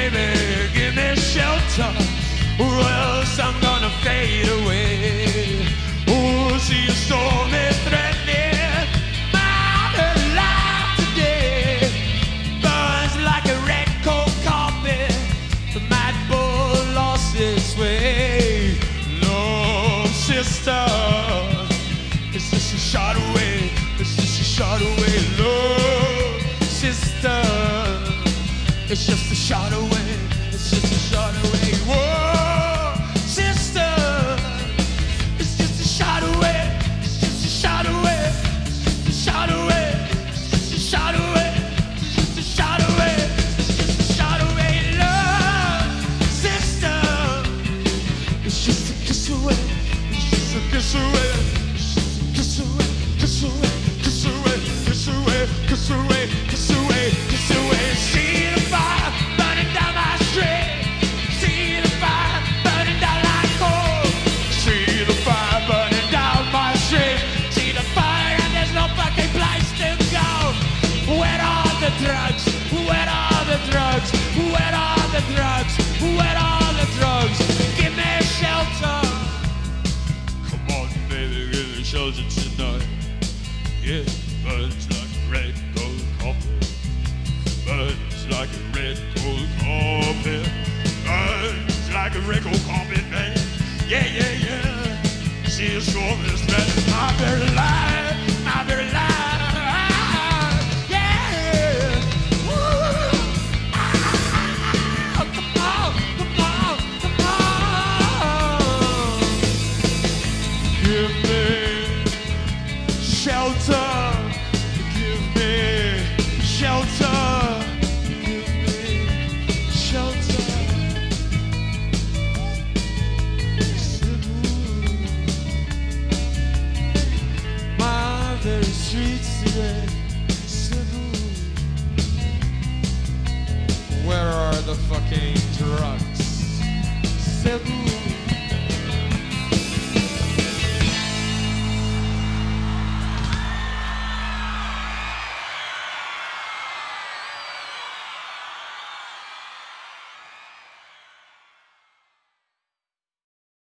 baby, give me shelter, or else I'm gonna fade away. Oh, see a storm is threatening my very life today. Burns like a red coat carpet, the mad bull lost its way. Love, sister, it's just a shot away, it's just a shot away. Love, sister, it's just a shot away, it's just a shot away. Whoa, sister, it's just a shot away, it's just a shot away, it's just a shot away, it's just a shot away, it's just a shot away, it's just a shot away. Love, sister, it's just a kiss away, it's just a kiss away, it's just a kiss away, kiss away, kiss away, kiss away, kiss away, kiss away, kiss away. See the fire burning down my street, see the fire burning down like coal, see the fire burning down my street, see the fire and there's no fucking place to go. Where are the drugs? Where are the drugs? Where are the drugs? Where are the drugs? Give me shelter. Come on, baby, give me shelter tonight. Yeah, burns like a red gold carpet. Burns like a red gold carpet. Burns like a red gold carpet, man. Yeah, yeah, yeah. See a storm is threatening my very life, my very life. Yeah. Woo. Ah. Come on, come on, come on. Give me shelter. Give me shelter. Give me shelter. My very streets today. Where are the fucking drugs? Cebu.